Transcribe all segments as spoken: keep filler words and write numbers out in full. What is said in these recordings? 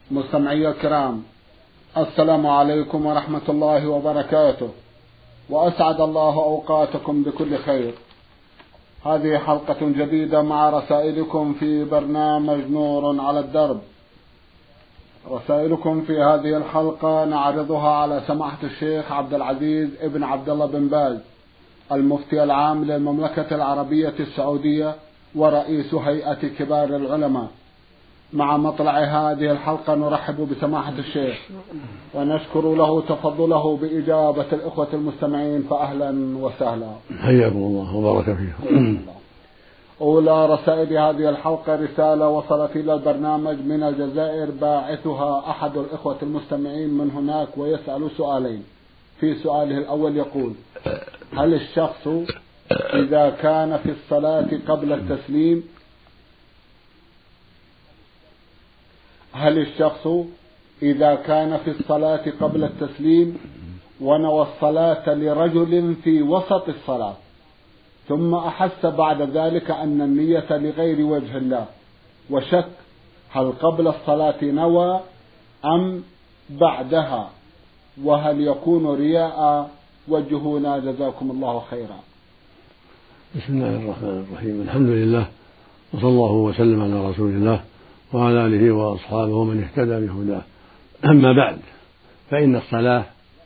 مستمعي الكرام، السلام عليكم ورحمة الله وبركاته، وأسعد الله أوقاتكم بكل خير. هذه حلقة جديدة مع رسائلكم في برنامج نور على الدرب. رسائلكم في هذه الحلقة نعرضها على سماحة الشيخ عبد العزيز ابن عبد الله بن باز، المفتي العام للمملكة العربية السعودية ورئيس هيئة كبار العلماء. مع مطلع هذه الحلقة نرحب بسماحة الشيخ ونشكر له تفضله بإجابة الإخوة المستمعين، فأهلا وسهلا. حياكم الله وبارك فيكم. أولى رسائل هذه الحلقة رسالة وصلت إلى البرنامج من الجزائر، باعثها أحد الإخوة المستمعين من هناك، ويسأل سؤالين. في سؤاله الأول يقول: هل الشخص إذا كان في الصلاة قبل التسليم هل الشخص إذا كان في الصلاة قبل التسليم ونوى الصلاة لرجل في وسط الصلاة ثم أحس بعد ذلك أن النية لغير وجه الله وشك، هل قبل الصلاة نوى أم بعدها؟ وهل يكون رياء؟ وجهونا جزاكم الله خيرا. بسم الله الرحمن الرحيم، الحمد لله، وصلى الله وسلم على رسول الله وعلى آله وأصحابه ومن اهتدى بهداه. أما بعد، فإن الصلاة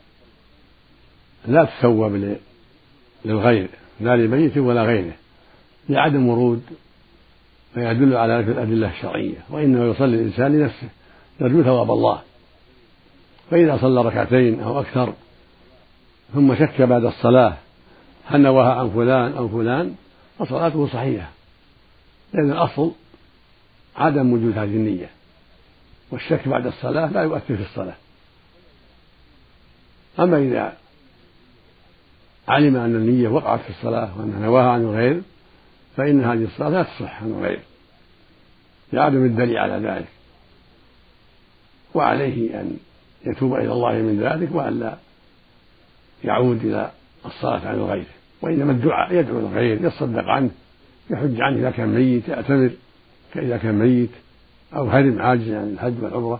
لا تثوب للغير، لا لميت ولا غيره، لعدم ورود ما يدل على الأدلة الشرعية، وإنما يصلي الإنسان لنفسه يرجو ثواب الله. فإذا صلى ركعتين أو أكثر ثم شك بعد الصلاة هل نواها عن فلان أو فلان فصلاته صحيحة، لأن الأصل عدم وجود هذه النية، والشك بعد الصلاة لا يؤثر في الصلاة. أما إذا علم أن النية وقعت في الصلاة وأنها نواها عن الغير فإن هذه الصلاة لا تصح عن الغير لعدم الدليل على ذلك، وعليه أن يتوب إلى الله من ذلك وأن لا يعود إلى الصلاة عن الغير، وإنما الدعاء يدعو الغير، يصدق عنه، يحج عنه إذا كان ميت، يعتمر إذا كان ميت، أو هرم عاجز عن الحج والعمرة.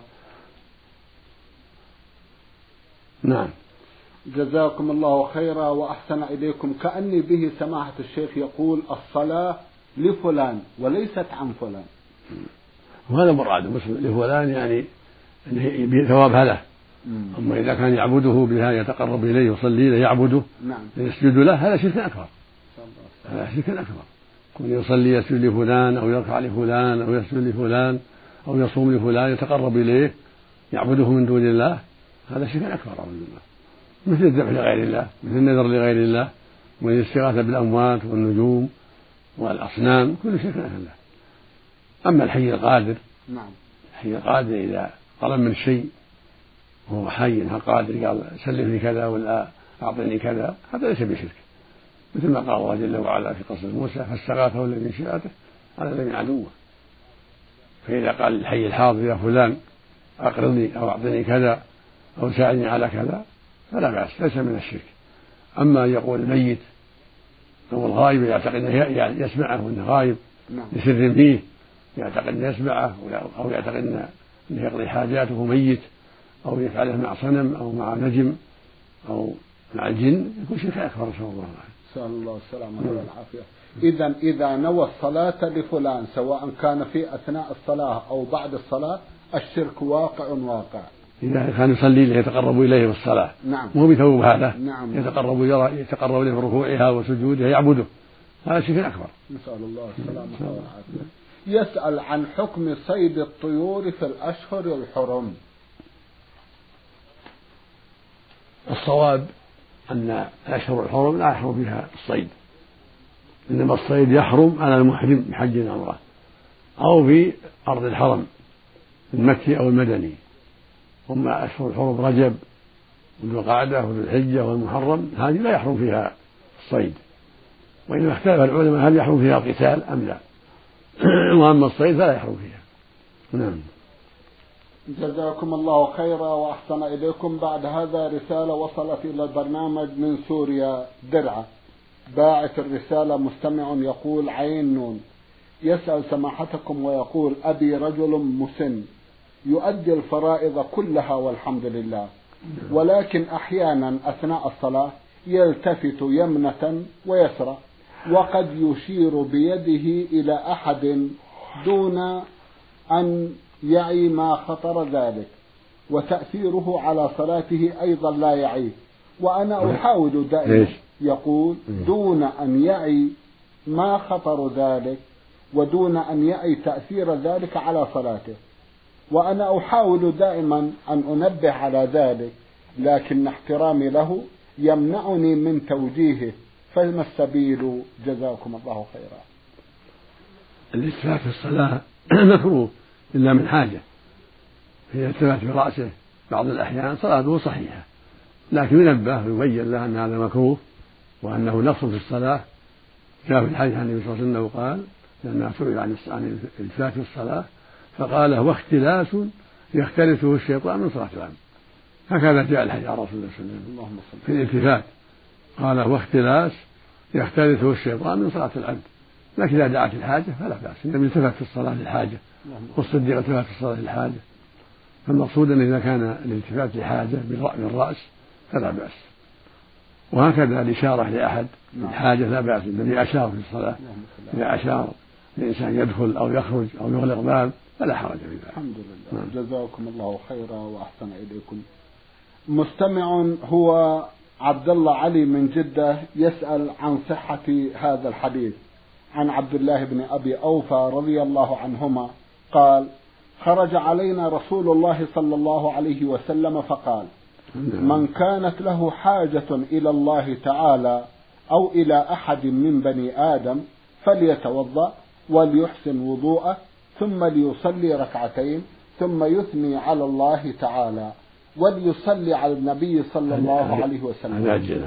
نعم. جزاكم الله خيرا وأحسن إليكم. كأني به سماحة الشيخ يقول الصلاة لفلان وليست عن فلان، وهذا مراد لفلان يعني ثوابها له. أما إذا كان يعبده بها يتقرب إليه ويصلي له يعبده نعم. يسجد له، هذا شرك أكبر، هذا شرك أكبر. كون يصلي يسجد لفلان أو يركع لفلان أو يسجد لفلان أو يصوم لفلان يتقرب إليه يعبده من دون الله، هذا شرك أكبر أعوذ بالله، مثل الذبح لغير الله، مثل النذر لغير الله، والاستغاثة بالأموات والنجوم والأصنام، كل شرك أكبر. أما الحي القادر، نعم، الحي القادر إذا طلب من الشيء وهو حي قادر قال سلفني كذا ولا أعطني كذا، هذا ليس بشرك، مثل ما قال الله جل وعلا في قصة موسى: فاستغاثه الذي من شيعته على الذي من عدوه. فإذا قال الحي الحاضر يا فلان أقرضني أو أعطني كذا أو ساعدني على كذا فلا بأس، ليس من الشرك. أما يقول الميت أو الغائب يعتقد أنه يسمعه وأنه غائب لسر فيه، يعتقد أنه يسمعه أو يعتقد أنه يقضي حاجاته ميت، أو يفعله مع صنم أو مع نجم أو مع الجن، يكون شرك أكبر، نسأل الله العافية. نسأل الله السلامة والعافية. إذا إذا نوى الصلاة لفلان سواء كان في أثناء الصلاة أو بعد الصلاة الشرك واقع واقع. إذا كان يصلي ليتقرب إليه بالصلاة، نعم، مو بثوب هذا، نعم، يتقرب يتقرب إليه بركوعها وسجودها يعبده، هذا شرك أكبر. نسأل الله السلامة والعافية. يسأل عن حكم صيد الطيور في الأشهر الحرم. الصواب أن الأشهر الحرم لا يحرم فيها الصيد، إنما الصيد يحرم على المحرم بحج وعمرة أو في أرض الحرم المكي أو المدني. أما أشهر الحرم رجب وذو القعدة وذو الحجة والمحرم هذه لا يحرم فيها الصيد، وإنما اختلف العلماء هل يحرم فيها القتال أم لا. وأما الصيد فلا يحرم فيها. نعم. جزاكم الله خيرا وأحسن إليكم. بعد هذا رسالة وصلت إلى البرنامج من سوريا درعا، باعث الرسالة مستمع يقول عين نون، يسأل سماحتكم ويقول: أبي رجل مسن يؤدي الفرائض كلها والحمد لله، ولكن أحيانا أثناء الصلاة يلتفت يمنة ويسرى، وقد يشير بيده إلى أحد دون أن يعي ما خطر ذلك، وتأثيره على صلاته أيضا لا يعيه، وأنا أحاول دائما، يقول دون أن يعي ما خطر ذلك ودون أن يعي تأثير ذلك على صلاته، وأنا أحاول دائما أن أنبه على ذلك، لكن احترامي له يمنعني من توجيهه، فما السبيل؟ جزاكم الله خيرا. الالتفات في الصلاة مكروه إلا من حاجة، هي التفات برأسه بعض الأحيان صلاته صحيحة، لكن ينبه ويبين له أن هذا مكروه وأنه نقص في الصلاة. جاء في الحديث عن النبي صلى الله عليه وسلم قال لما سئل عن الالتفات في الصلاة فقال هو اختلاس يختلسه الشيطان من صلاة العبد. هكذا جاء الحديث عن رسول الله صلى الله عليه وسلم في الالتفات، قال هو اختلاس يختلسه الشيطان من صلاة العبد، لكن إذا دعت الحاجة فلا بأس. النبي التفت في الصلاة للحاجة، والصديق التفت في الصلاة للحاجة، فالمقصود أن إذا كان الالتفات لحاجة بالرأس فلا بأس، وهكذا الإشارة لأحد الحاجة لا بأس. النبي أشار في الصلاة، إذا أشار الإنسان يدخل أو يخرج أو يغلق باب فلا حرج في ذلك. الحمد لله. نعم. جزاكم الله خيرا وأحسن إليكم. مستمع هو عبد الله علي من جدة يسأل عن صحة هذا الحديث عن عبد الله بن أبي أوفى رضي الله عنهما قال خرج علينا رسول الله صلى الله عليه وسلم فقال من كانت له حاجة إلى الله تعالى أو إلى أحد من بني آدم فليتوضأ وليحسن وضوءه ثم ليصلي ركعتين ثم يثني على الله تعالى وليصلي على النبي صلى الله عليه وسلم. هذا أجل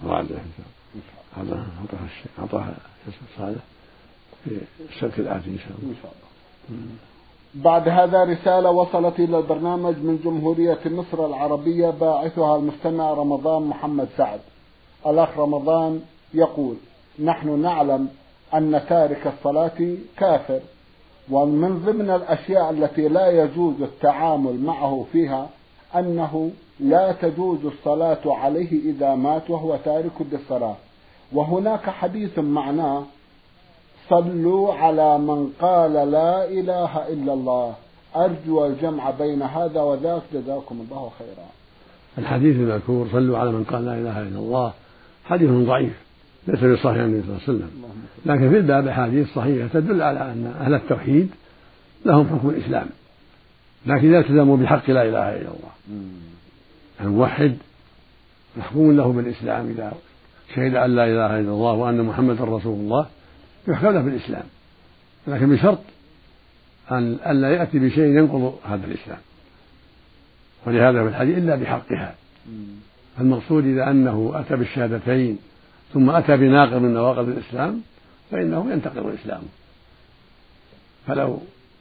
هذا أعطاها صالح في الشرك الآتي إن شاء الله. إن شاء الله. بعد هذا رسالة وصلت إلى البرنامج من جمهورية مصر العربية باعثها المستمع رمضان محمد سعد. الأخ رمضان يقول نحن نعلم أن تارك الصلاة كافر، ومن ضمن الأشياء التي لا يجوز التعامل معه فيها أنه لا تجوز الصلاة عليه إذا مات وهو تارك للصلاة، وهناك حديث معناه صلوا على من قال لا إله إلا الله، أرجو الجمع بين هذا وذاك جزاكم الله خيرا. الحديث المذكور صلوا على من قال لا إله إلا الله حديث ضعيف ليس بصحيح عن النبي صلى الله عليه وسلم، لكن في الباب أحاديث صحيحة تدل على أن أهل التوحيد لهم حكم الإسلام، لكن لا يلتزموا بحق لا إله إلا الله. الموحد محكوم له بالإسلام إذا شهد أن لا إله إلا الله وأن محمدا رسول الله يحكم له بالإسلام، لكن بشرط أن ألا يأتي بشيء ينقض هذا الإسلام، ولهذا في الحديث إلا بحقها. المقصود إذا أنه أتى بالشهادتين ثم أتى بناقض من نواقض الإسلام فإنه ينتقض الإسلام، فلو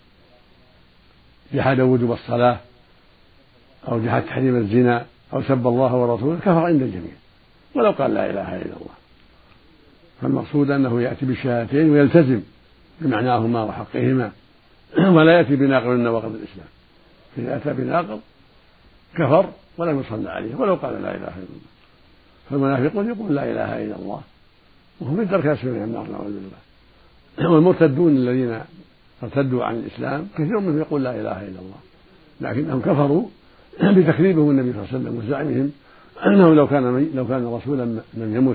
جحد وجوب الصلاة أو جحد تحريم الزنا أو سب الله ورسوله كفر عند الجميع ولو قال لا إله إلا الله. فالمقصود أنه يأتي بالشهادتين ويلتزم بمعناهما وحقهما ولا يأتي بناقض من نواقض الإسلام. إذا أتى بناقض كفر ولم يصلى عليه ولو قال لا إله إلا الله. فالمنافقون يقول لا إله إلا الله وهم من درك أسفل من النار نعوذ بالله. والمرتدون الذين ارتدوا عن الإسلام كثير منهم يقول لا إله إلا الله، لكنهم كفروا بتكذيبهم النبي صلى الله عليه وسلم وزعمهم أنه لو كان لو كان رسولا لم يمت.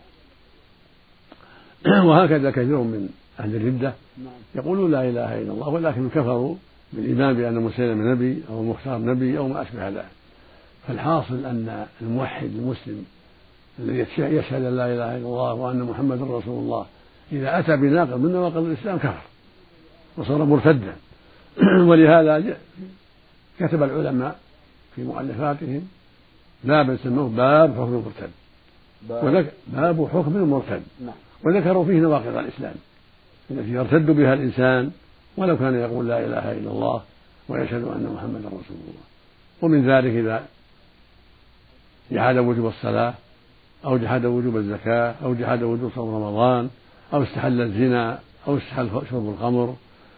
وهكذا كثير من أهل الردة يقولون لا إله إلا الله ولكن كفروا بالإيمان بأن مسيلمة نبي أو مختار نبي أو ما أشبه ذلك. فالحاصل أن الموحد المسلم الذي يشهد أن لا إله إلا الله وأن محمدا رسول الله إذا أتى بناقض من نواقض الإسلام كفر وصار مرتدا. ولهذا كتب العلماء في مؤلفاتهم بابا سموه باب حكم المرتد، باب حكم المرتد، وذكروا فيه نواقض الإسلام التي يرتد بها الإنسان ولو كان يقول لا إله إلا الله ويشهد أن محمدا رسول الله. ومن ذلك إذا جحد وجوب الصلاة أو جحد وجوب الزكاة أو جحد وجوب صوم رمضان أو استحل الزنا أو استحل شرب الخمر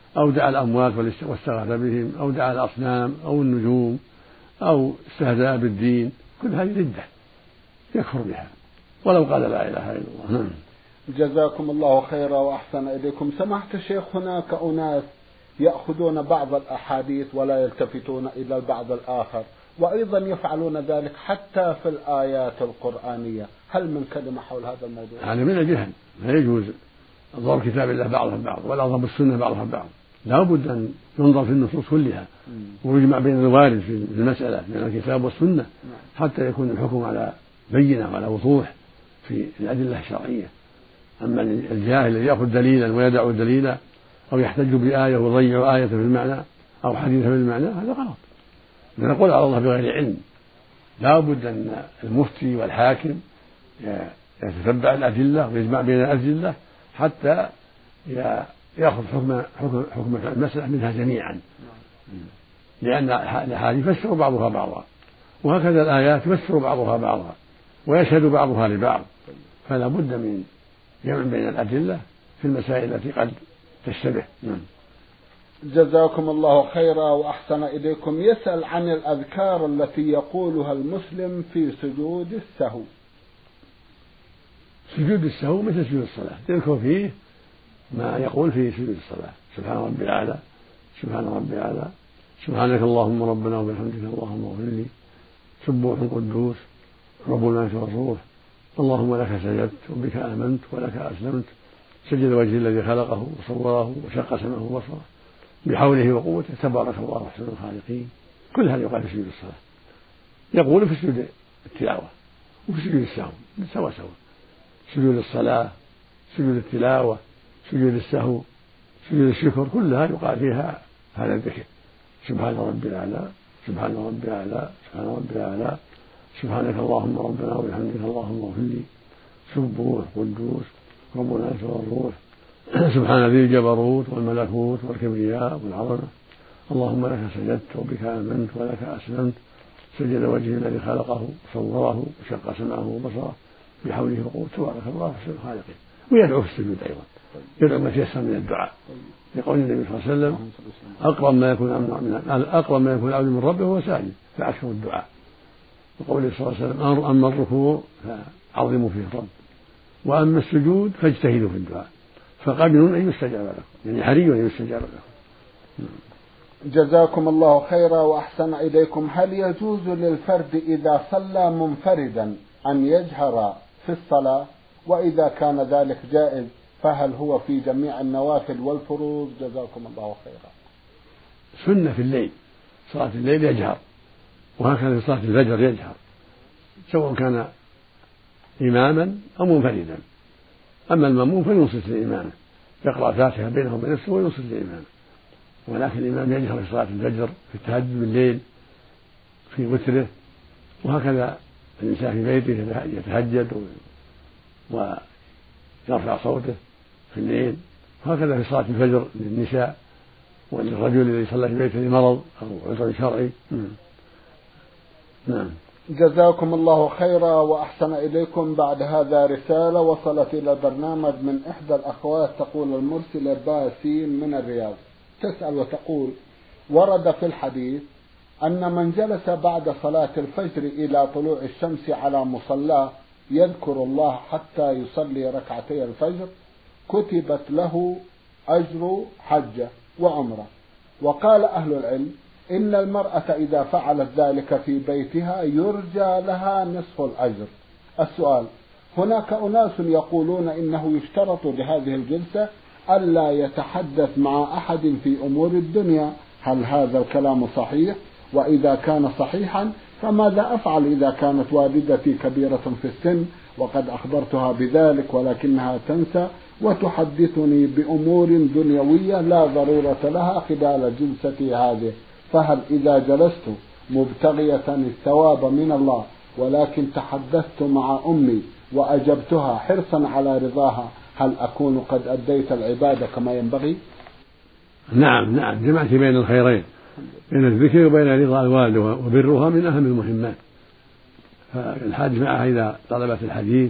أو دعا الأموات واستغاث بهم، أو دعا الأصنام أو النجوم، أو استهزأ بالدين، كل هذه ردة يكفر بها ولو قال لا إله إلا الله. جزاكم الله خيرا وأحسن إليكم. سمحت الشيخ، هناك أناس يأخذون بعض الأحاديث ولا يلتفتون إلى البعض الآخر، وأيضا يفعلون ذلك حتى في الآيات القرآنية، هل من كلمة حول هذا الموضوع؟ هذا من الجهل، لا يجوز ضرب كتاب الله بعضها ببعض ولا ضرب السنة بعضها ببعض، لا بد أن ينظر في النصوص كلها ويجمع بين الوارد في المسألة من الكتاب والسنة حتى يكون الحكم على بينة وعلى وضوح في الأدلة الشرعية. أما الجاهل الذي يأخذ دليلا ويدع دليلا أو يحتج بآية ويضيع آية في المعنى أو حديثا في المعنى، هذا غلط. نقول على الله بغير علم. لا بد أن المفتي والحاكم يتتبع الأدلة ويجمع بين الأدلة حتى يأخذ حكم حكم المسألة منها جميعا، لأن الأحاديث يفسر بعضها بعضا، وهكذا الآيات يفسر بعضها بعضا ويشهد بعضها لبعض، فلا بد من جمع بين الأدلة في المسائل التي قد تشتبه. جزاكم الله خيرا وأحسن إليكم. يسأل عن الأذكار التي يقولها المسلم في سجود السهو. سجود السهو مثل سجود الصلاة، يذكر فيه ما يقول في سجود الصلاة: سبحان ربي الأعلى، سبحان ربي الأعلى، سبحانك اللهم ربنا وبحمدك اللهم اغفر لي، سبوح قدوس رب الملك والروح، اللهم لك سجدت وبك آمنت ولك أسلمت، سجد وجه الذي خلقه وصوره وشق سمعه وبصره بحوله وقوته، تبارك الله أحسن الخالقين. كل هذا يقال في سجود الصلاة. يقول في سجود التلاوة وفي سجود السهو سوا سوا، سجود الصلاة، سجود التلاوة، سجود السهو، سجود الشكر، كلها يقال فيها هذا الذكر: سبحان ربي الأعلى، سبحان ربي الأعلى، سبحان ربي الأعلى، سبحانك اللهم ربنا وبحمدك اللهم اغفر لي، سبوح قدوس رب الملك والروح، سبحان ذي الجبروت والملكوت والكبرياء والعظمة، اللهم لك سجدت وبك آمنت ولك أسلمت، سجد وجهه الذي خلقه وصوره وشق سمعه وبصره بحوله وقوته، تبارك الله أحسن الخالقين. ويدعو في السجود أيضا، يدعو ما تيسر من الدعاء، يقول النبي صلى الله عليه وسلم: أقرب ما يكون أقرب ما يكون العبد من ربه وهو ساجد، فأكثر الدعاء. وقوله صلى الله عليه وسلم: أما الركوع فعظموا فيه الرب، وأما السجود فاجتهدوا في الدعاء، فقبلوا أن يستجاب لكم، يعني حري أن يستجاب لكم. جزاكم الله خيرا وأحسن إليكم. هل يجوز للفرد إذا صلى منفردا أن يجهر في الصلاة؟ وإذا كان ذلك جائز فهل هو في جميع النوافل والفروض؟ جزاكم الله خيرا. سنة في الليل، صلاة الليل يجهر، وهكذا في صلاة الفجر يجهر، سواء كان إماما أو منفردا. أما المأموم فينصت لإمامه، يقرأ فاتحة بينه وبين نفسه وينصت لإمامه، ولكن الإمام يجهر في صلاة الفجر، في التهجد بالليل، في وتره، وهكذا الإنسان في بيته يتهجد ويرفع صوته في الليل، وهكذا في صلاة الفجر للنساء وللرجل الذي صلى في بيته لمرض أو عذر شرعي. نعم. جزاكم الله خيرا وأحسن إليكم. بعد هذا رسالة وصلت إلى البرنامج من إحدى الأخوات، تقول المرسلة باسين من الرياض، تسأل وتقول: ورد في الحديث أن من جلس بعد صلاة الفجر إلى طلوع الشمس على مصلاه يذكر الله حتى يصلي ركعتي الفجر كتبت له أجر حجة وعمرة. وقال أهل العلم إن المرأة إذا فعلت ذلك في بيتها يرجى لها نصف الأجر. السؤال: هناك أناس يقولون إنه يشترط لهذه الجلسة ألا يتحدث مع أحد في أمور الدنيا، هل هذا الكلام صحيح؟ وإذا كان صحيحا فماذا أفعل إذا كانت والدتي كبيرة في السن وقد أخبرتها بذلك ولكنها تنسى وتحدثني بأمور دنيوية لا ضرورة لها خلال جلستي هذه، فهل إذا جلست مبتغية الثواب من الله ولكن تحدثت مع أمي وأجبتها حرصا على رضاها هل أكون قد أديت العبادة كما ينبغي؟ نعم نعم، جمعت بين الخيرين، بين الذكر وبين رضا الوالد، وبرها من أهم المهمات. فالحديث معها إذا طلبت الحديث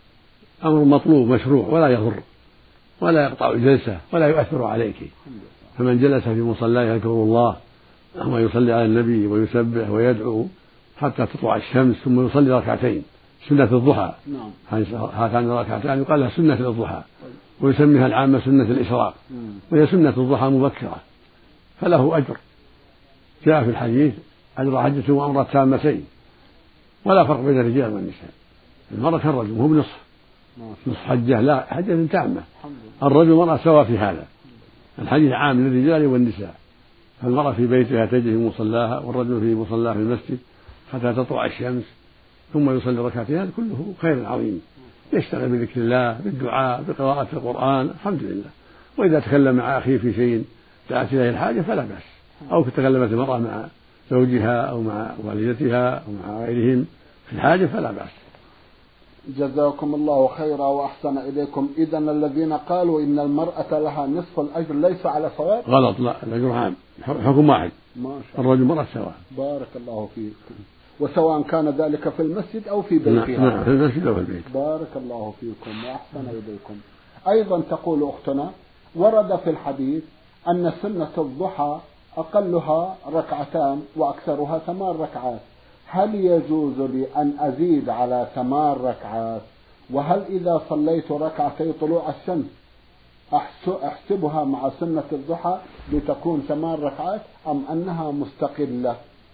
أمر مطلوب مشروع ولا يضر ولا يقطع الجلسة ولا يؤثر عليك، فمن جلس في مصلاه يذكر الله ويصلي على النبي ويسبح ويدعو حتى تطلع الشمس ثم يصلي ركعتين سنة الضحى، هاتان الركعتان يقال لها سنة الضحى، ويسميها العامة سنة الإشراق، وهي سنة الضحى مبكرة، فله أجر. جاء في الحديث أجر حجة وعمرة تامتين، ولا فرق بين الرجال والنساء، المرأة كالرجل مو بنصف نصف حجة، لا حجة تامة، الرجل والمرأة سواء في هذا، الحديث عام للرجال والنساء، فالمرأة في بيتها تجد في مصلاها والرجل في مصلاه في المسجد حتى تطلع الشمس ثم يصلي ركعتين، كله خير عظيم، يشتغل بذكر الله بالدعاء بقراءة القرآن الحمد لله. وإذا تكلم مع أخيه في شيء دعت إليه الحاجة فلا بأس، أو تكلمت المرأة مع زوجها أو مع والدتها أو مع غيرهم في الحاجة فلا بأس. جزاكم الله خيرا وأحسن إليكم. إذن الذين قالوا إن المرأة لها نصف الأجر ليس على صواب؟ غلط، لا، الأجر عام، حكم واحد، الرجل مرأة سواء. بارك الله فيكم. وسواء كان ذلك في المسجد أو في بيتها. نعم، في المسجد أو في البيت. بارك الله فيكم وأحسن إليكم. أيضا تقول أختنا ورد في الحديث أن سنة الضحى أقلها ركعتان وأكثرها ثمان ركعات، هل يجوز لي أن أزيد على ثمان ركعات؟ وهل إذا صليت ركعتي طلوع الشمس أحسبها مع سنة الضحى لتكون ثمان ركعات أم أنها مستقلة؟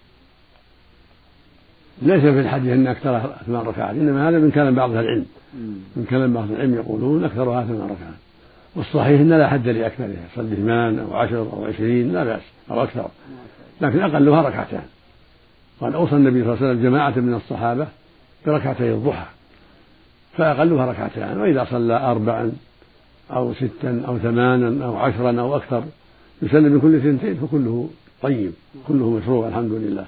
ليس في الحديث أن أكثرها ثمان ركعات، إنما هذا من كلام بعض العلم، من كلام بعض العلم يقولون أكثرها ثمان ركعات، والصحيح أن لا حد لأكثرها، صلي ثمان أو عشر أو عشرين لا بأس أو أكثر، لكن أقلها ركعتان. قال أوصى النبي صلى الله عليه وسلم جماعة من الصحابة بركعتي الضحى فأقلها ركعتان، وإذا صلى أربعا أو ستا أو ثمانا أو عشرا أو أكثر يسلم من كل ثنتين فكله طيب، كله مشروع الحمد لله.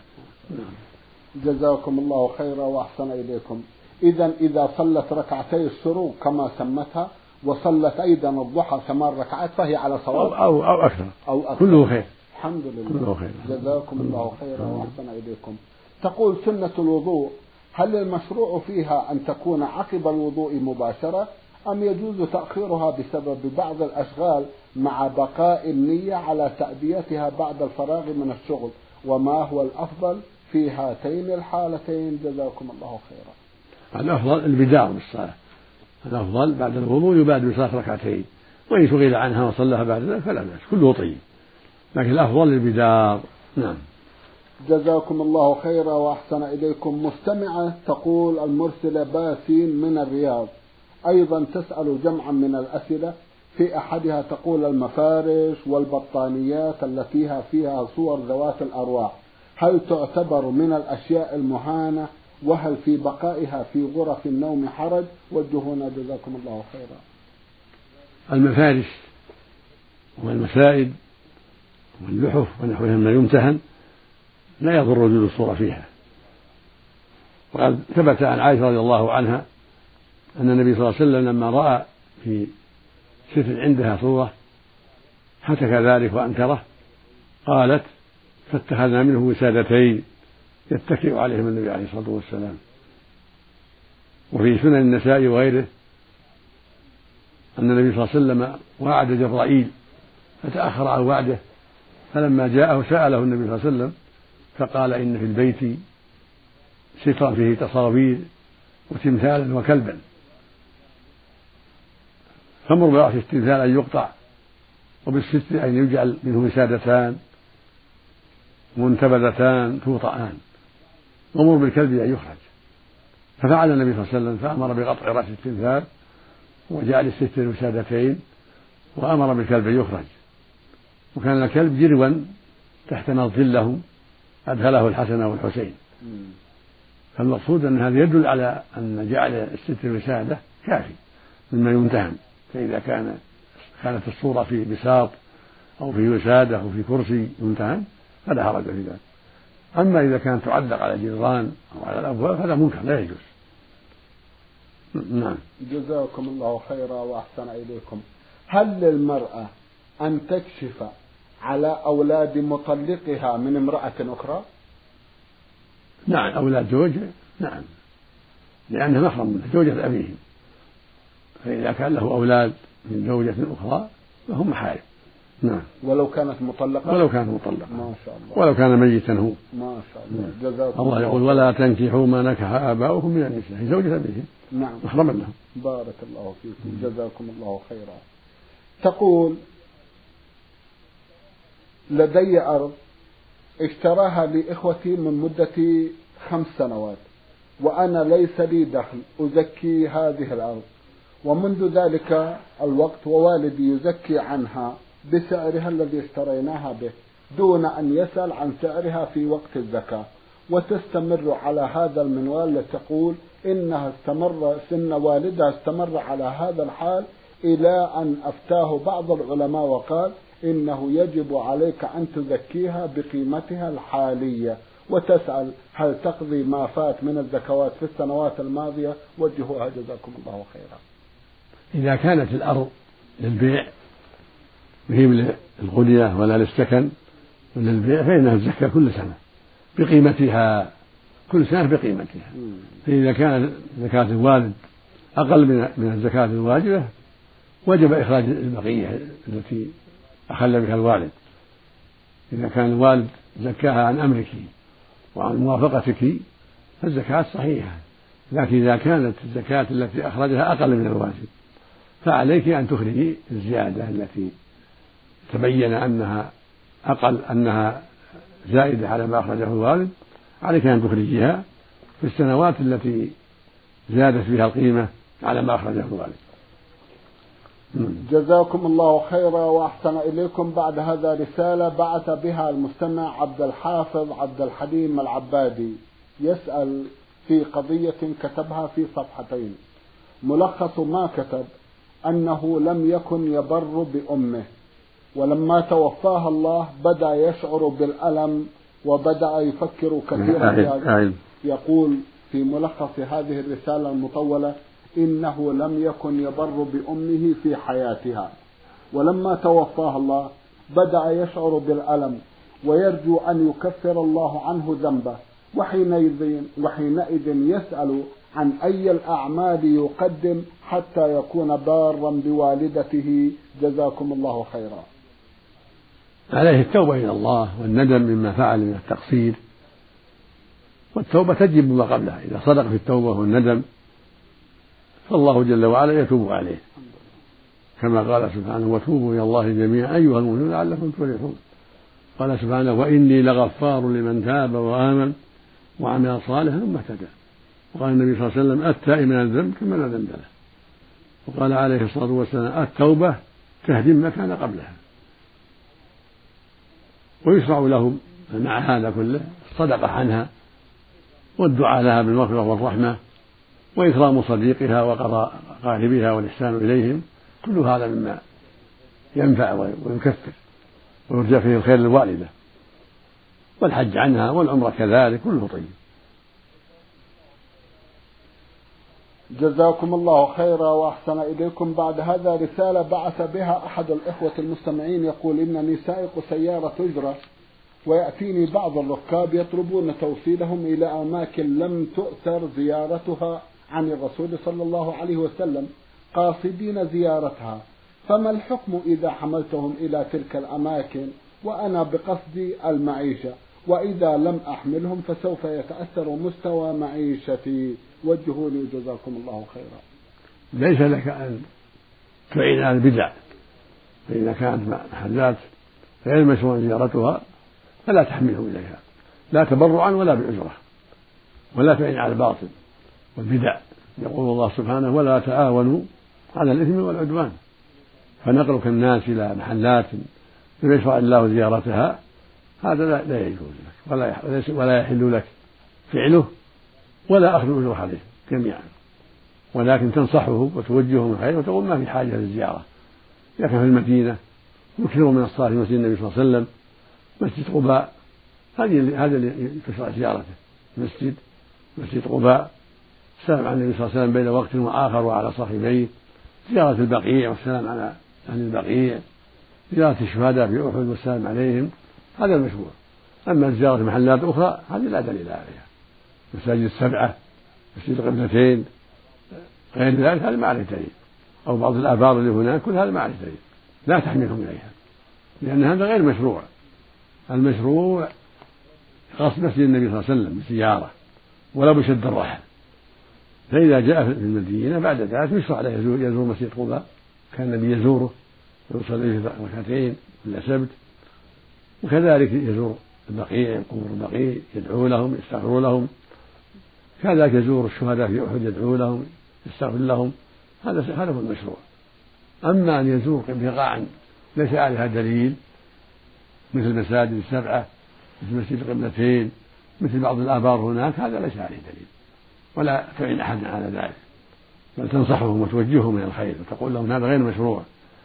جزاكم الله خيرا وأحسن إليكم. إذا إذا صلت ركعتي الشروق كما سمتها وصلت أيضا الضحى ثمان ركعات فهي على صواب أو, أو, أو, أكثر. أو أكثر، كله خير الحمد لله. كله خير. جزاكم الله خيرا وأحسن إليكم. تقول سنة الوضوء هل المشروع فيها أن تكون عقب الوضوء مباشرة أم يجوز تأخيرها بسبب بعض الأشغال مع بقاء النية على تأديتها بعد الفراغ من الشغل، وما هو الأفضل في هاتين الحالتين؟ جزاكم الله خيرا. الأفضل البدار بالصلاة، الأفضل بعد الوضوء يبادر بصلاة ركعتين، وإن شغل عنها وصلىها بعد ذلك فلا بأس، كله طيب، لكن الأفضل البدار. نعم. جزاكم الله خيرا وأحسن إليكم. مستمعة تقول المرسلة باسين من الرياض أيضا تسأل جمعا من الأسئلة، في أحدها تقول المفارش والبطانيات التي فيها صور ذوات الأرواح هل تعتبر من الأشياء المهانة؟ وهل في بقائها في غرف النوم حرج؟ وجهونا جزاكم الله خيرا. المفارش والمسائد واللحف ونحوها ما يمتهن لا يضر وجود الصورة فيها، وقد ثبت عن عائشة رضي الله عنها أن النبي صلى الله عليه وسلم لما رأى في ستر عندها صورة حتك ذلك وأنكره، قالت فاتخذنا منه وسادتين يتكئ عليهم النبي عليه الصلاة والسلام. وفي سنن النساء وغيره أن النبي صلى الله عليه وسلم وعد جبرائيل فتأخر عن وعده، فلما جاءه سأله النبي صلى الله عليه وسلم فقال إن في البيت سترا فيه تصاوير وتمثالا وكلبا، فمر برأس التمثال أن يقطع، وبالستر أن يجعل منه وسادتان منتبذتان توطئان، ومر بالكلب أن يخرج. ففعل النبي صلى الله عليه وسلم فأمر بقطع رأس التمثال وجعل الستر وسادتين، وأمر بالكلب أن يخرج. وكان الكلب جروا تحت ظلهم أدخله الحسن والحسين. فالمقصود أن هذا يدل على أن جعل الستر وسادة كافي مما يمتهن، فإذا كان كانت الصورة في بساط أو في وسادة أو في كرسي يمتهن فلا حرج في ذلك. أما إذا كانت تعلق على جدران أو على الأبواب فلا منكر لا يجوز. نعم. جزاكم الله خيرا وأحسن إليكم. هل للمرأة أن تكشف على أولاد مطلقها من امرأة أخرى؟ نعم، أولاد زوجها نعم، لأنها محرم منه، زوجة أبيهم، فإذا كان له أولاد من زوجة أخرى فهم محارم، نعم. ولو كانت مطلقة ولو كانت مطلقة ما شاء الله، ولو كان ميتا هو ما شاء الله. جزاكم الله يقول ولا تنكحوا ما نكح آباؤكم من النساء زوجة به نعم محرما لهم. بارك الله فيكم، جزاكم الله خيرا. تقول لدي أرض اشتراها لإخوتي من مدة خمس سنوات، وأنا ليس لي دخل أزكي هذه الأرض، ومنذ ذلك الوقت ووالدي يزكي عنها بسعرها الذي اشتريناها به دون أن يسأل عن سعرها في وقت الزكاة، وتستمر على هذا المنوال. تقول إنها استمر سن والدها استمر على هذا الحال إلى أن أفتاه بعض العلماء وقال إنه يجب عليك أن تزكيها بقيمتها الحالية، وتسأل هل تقضي ما فات من الزكوات في السنوات الماضية؟ وجهوها جزاكم الله خيرا. إذا كانت الأرض للبيع وهي للغنية ولا للسكن ولا للبيع فإنها الزكاة كل سنة بقيمتها، كل سنة بقيمتها. فإذا كان زكاة الوالد أقل من الزكاة الواجبة وجب إخراج البقية التي أخل بها الوالد. إذا كان الوالد زكاها عن أمرك وعن موافقتك فالزكاة صحيحة، لكن إذا كانت الزكاة التي أخرجها أقل من الواجب فعليك أن تخرجي الزيادة التي تبين أنها أقل أنها زائدة على ما أخرجه الوالد، عليك أن تخرجيها في السنوات التي زادت فيها القيمة على ما أخرجه الوالد. جزاكم الله خيرا وأحسن إليكم. بعد هذا رسالة بعث بها المستمع عبد الحافظ عبد الحليم العبادي، يسأل في قضية كتبها في صفحتين. ملخص ما كتب أنه لم يكن يبر بأمه، ولما توفاها الله بدأ يشعر بالألم وبدأ يفكر كثيرا في هذا. يقول في ملخص هذه الرسالة المطولة إنه لم يكن يبر بأمه في حياتها، ولما توفاها الله بدأ يشعر بالألم ويرجو أن يكفر الله عنه ذنبه، وحينئذ, وحينئذ يسأل عن أي الأعمال يقدم حتى يكون بارا بوالدته. جزاكم الله خيرا. عليه التوبة إلى الله والندم مما فعل من التقصير، والتوبة تجب ما قبلها. إذا صدق في التوبة والندم فالله جل وعلا يتوب عليه، كما قال سبحانه وتوبوا إلى الله جميعا أيها المؤمنون لعلكم تفلحون. قال سبحانه وإني لغفار لمن تاب وآمن وعمل صالحا ثم اهتدى. وقال النبي صلى الله عليه وسلم التائب من الذنب كما لا ذنب له. وقال عليه الصلاة والسلام التوبة تهدم ما كان قبلها. ويشرع لهم مع هذا كله الصدقة عنها والدعاء لها بالمغفرة والرحمة وإكرام صديقها وقضاء غائبها والإحسان إليهم، كل هذا مما ينفع ويكفر ويرجى فيه الخير للوالدة، والحج عنها والعمرة كذلك كله طيب. جزاكم الله خيرا وأحسن إليكم. بعد هذا رسالة بعث بها أحد الإخوة المستمعين يقول إنني سائق سيارة أجرة ويأتيني بعض الركاب يطلبون توصيلهم إلى أماكن لم تؤثر زيارتها عن الرسول صلى الله عليه وسلم قاصدين زيارتها، فما الحكم إذا حملتهم إلى تلك الأماكن وأنا بقصد المعيشة، وإذا لم أحملهم فسوف يتأثر مستوى معيشتي؟ وجهوني جزاكم الله خيرا. ليس لك أن تعين على البدع، فإذا كانت محلات غير مشروع زيارتها فلا تحملهم إليها، لا تبرعا ولا بأجرة، ولا تعين على الباطل والبدع. يقول الله سبحانه ولا تعاونوا على الإثم والعدوان، فنقلك الناس إلى محلات لم يشرع الله زيارتها هذا لا يجوز لك ولا ولا يحل لك فعله ولا أخذ الأجر عليه جميعا، ولكن تنصحه وتوجهه من الخير وتقول ما في حاجة للزيارة. لكن في المدينة يكثر من الصلاة في مسجد النبي صلى الله عليه وسلم، مسجد قباء هذه هذا اللي تشرع زيارته، مسجد مسجد قباء السلام على النبي صلى الله عليه وسلم بين وقت وآخر وعلى صاحبيه، زيارة البقيع والسلام على أهل البقيع، زيارة الشهداء في أحد والسلام عليهم، هذا المشروع. أما زيارة محلات أخرى هذه لا دليل عليها، مساجد السبعة، مسجد القبلتين، غير ذلك هذا ما عليه دليل، أو بعض الآبار اللي هناك كل هذا ما عليه دليل، لا تحملهم إليها. لأن هذا غير مشروع. المشروع قصد مسجد النبي صلى الله عليه وسلم بالزيارة ولا بشد الرحل. فإذا جاء في المدينة بعد ذلك يشرع له يزور, يزور مسجد قباء، كان النبي يزوره ويصلي في ركعتين كل سبت، وكذلك يزور البقيع، قبور البقيع يدعو لهم يستغفر لهم، كذلك يزور الشهداء في أحد يدعو لهم يستغفر لهم. هذا هذا هو المشروع. أما أن يزور بقاعا ليس عليها دليل مثل المساجد السبعة، مثل مسجد القبلتين، مثل بعض الآبار هناك، هذا ليس عليه دليل ولا تعين أحد على ذلك، بل تنصحهم وتوجههم من الخير وتقول لهم هذا غير مشروع،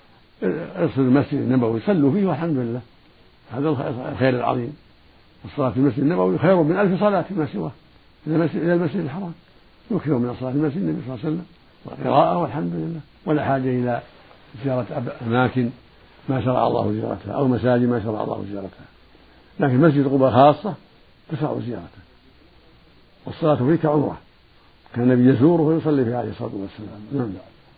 ارسلوا المسجد النبوي صلوا فيه والحمد لله، هذا الخير العظيم. الصلاة في المسجد النبوي خير من ألف صلاة فيما سواه إلى المسجد الحرام، يكثر من الصلاة في المسجد النبي صلى الله عليه وسلم والقراءة والحمد لله، ولا حاجة إلى زيارة أماكن ما شرع الله زيارتها أو مساجد ما شرع الله زيارتها. لكن مسجد قباء خاصة تشرع زيارته، والصلاة فيه كعمرة، كان النبي يزوره ويصلي فيه عليه الصلاة والسلام. نعم.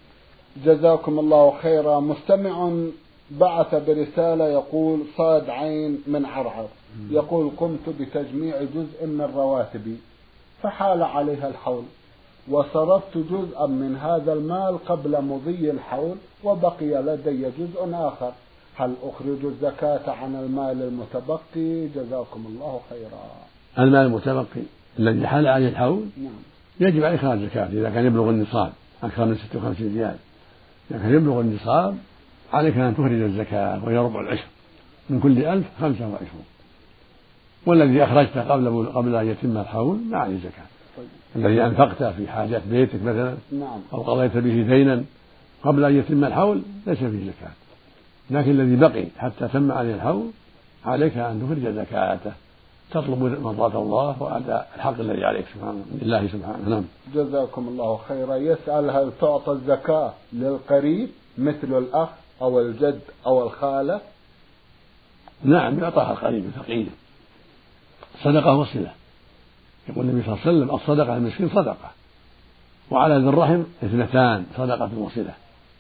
جزاكم الله خيرا. مستمع بعث برسالة يقول صاد عين من عرعر، يقول قمت بتجميع جزء من رواتبي فحال عليها الحول وصرفت جزءا من هذا المال قبل مضي الحول وبقي لدي جزء آخر، هل أخرج الزكاة عن المال المتبقي؟ جزاكم الله خيرا. المال المتبقي الذي حال عليه الحول نعم. يجب عليه إخراج الزكاة إذا كان يبلغ النصاب أكثر من ستة وخمسين ريال. إذا كان يبلغ النصاب عليك أن تخرج الزكاة وهي ربع العشر من كل ألف خمسة وعشرون، والذي أخرجته قبل قبل أن يتم الحول ما عليه زكاة. طيب. الذي أنفقته في حاجات بيتك مثلا نعم. أو قضيت به دينا قبل أن يتم الحول ليس فيه زكاة، لكن الذي بقي حتى تم عليه الحول عليك أن تخرج زكاته، تطلب مرضاة الله وأداء الحق الذي عليك سبحانه لله سبحانه. نعم. جزاكم الله خيرا. يسأل هل تعطى الزكاة للقريب مثل الأخ أو الجد أو الخالة؟ نعم يعطاها القريب الفقير، صدقة وصلة. يقول النبي صلى الله عليه وسلم الصدقة على المسكين صدقة، وعلى ذي الرحم اثنتان صدقة وصلة،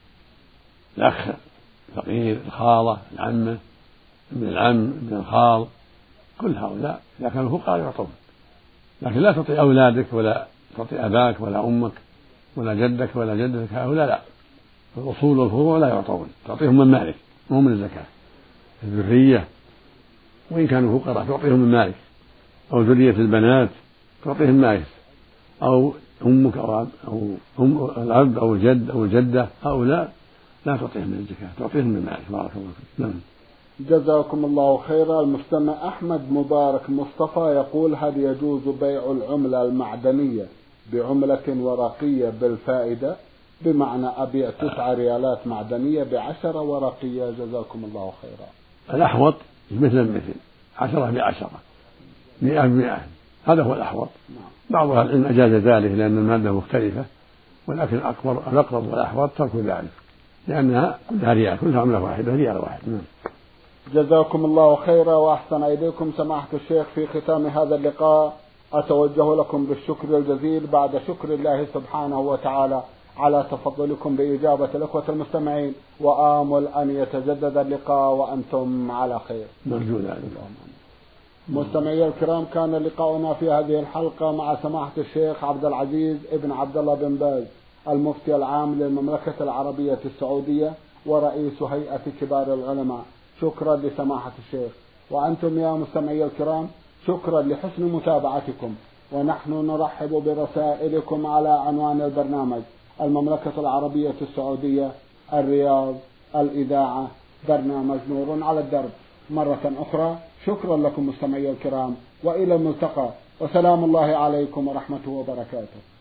الأخ الفقير، الخالة، العمة، ابن العم، ابن الخال، كل هؤلاء إذا كانوا فقراء يعطون، لكن لا تعطي أولادك ولا تعطي أباك ولا أمك ولا جدك ولا جدتك، هؤلاء لا، الأصول والفروع لا يعطون، تعطيهم من مالك مو من الزكاة. الذرية وإن كانوا فقراء تعطيهم من مالك، أو ذرية البنات تعطيهم مالك، أو أمك أو أو أم الأب أو الجد أو الجدة، هؤلاء لا تعطيهم من الزكاة، تعطيهم من مالك. بارك الله فيك. نعم. جزاكم الله خيرا. المستمع أحمد مبارك مصطفى يقول هل يجوز بيع العملة المعدنية بعملة ورقية بالفائدة، بمعنى أبيع تسعة ريالات معدنية بعشرة ورقية؟ جزاكم الله خيرا. الأحوط مثل مثل عشرة بعشرة، مئة بمئة، هذا هو الأحوط. نعم. بعض أهل العلم أجاز ذلك لأن المادة مختلفة، ولكن الأكبر الأقرب والأحوط ترك ذلك لأنها كلها ريال، كلها عملة واحدة ريال واحد. نعم. جزاكم الله خيرا وأحسن إليكم سماحة الشيخ. في ختام هذا اللقاء أتوجه لكم بالشكر الجزيل بعد شكر الله سبحانه وتعالى على تفضلكم بإجابة الأخوة المستمعين، وآمل أن يتجدد اللقاء وأنتم على خير. نرجو ذلك. مستمعي الكرام، كان لقاؤنا في هذه الحلقة مع سماحة الشيخ عبد العزيز ابن عبد الله بن باز المفتي العام للمملكة العربية السعودية ورئيس هيئة كبار العلماء. شكرا لسماحة الشيخ. وأنتم يا مستمعي الكرام شكرا لحسن متابعتكم، ونحن نرحب برسائلكم على عنوان البرنامج المملكة العربية السعودية، الرياض، الإذاعة، برنامج نور على الدرب. مرة أخرى شكرا لكم مستمعي الكرام، وإلى الملتقى، وسلام الله عليكم ورحمته وبركاته.